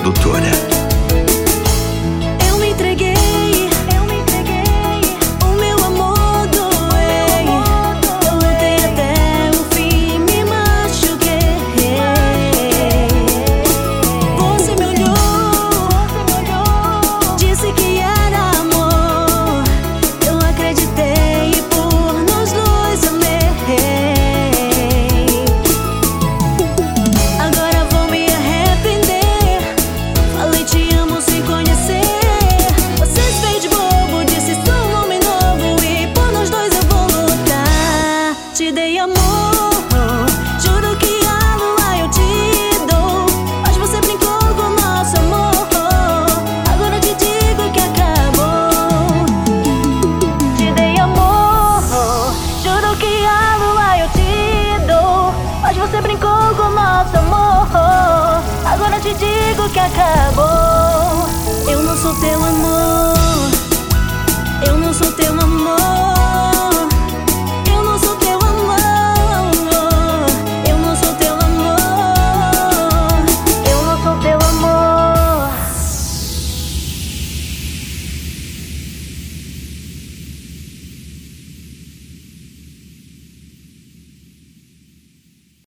Produtora. Eu me entreguei, o meu amor doei. Eu lutei até o fim, me machuquei. Você me olhou, disse que era amor. Eu acreditei e por nós dois amei. Agora vou me arrepender. Falei te amo sem conhecer. Você se fez de bobo, disse sou um homem novo e por nós dois eu vou lutar. Te dei amor, juro que a lua eu te dou, mas você brincou com nosso amor. Agora te digo que acabou. Te dei amor, juro que a lua eu te dou, mas você brincou com nosso amor. Agora te digo que acabou. Eu não sou teu amor.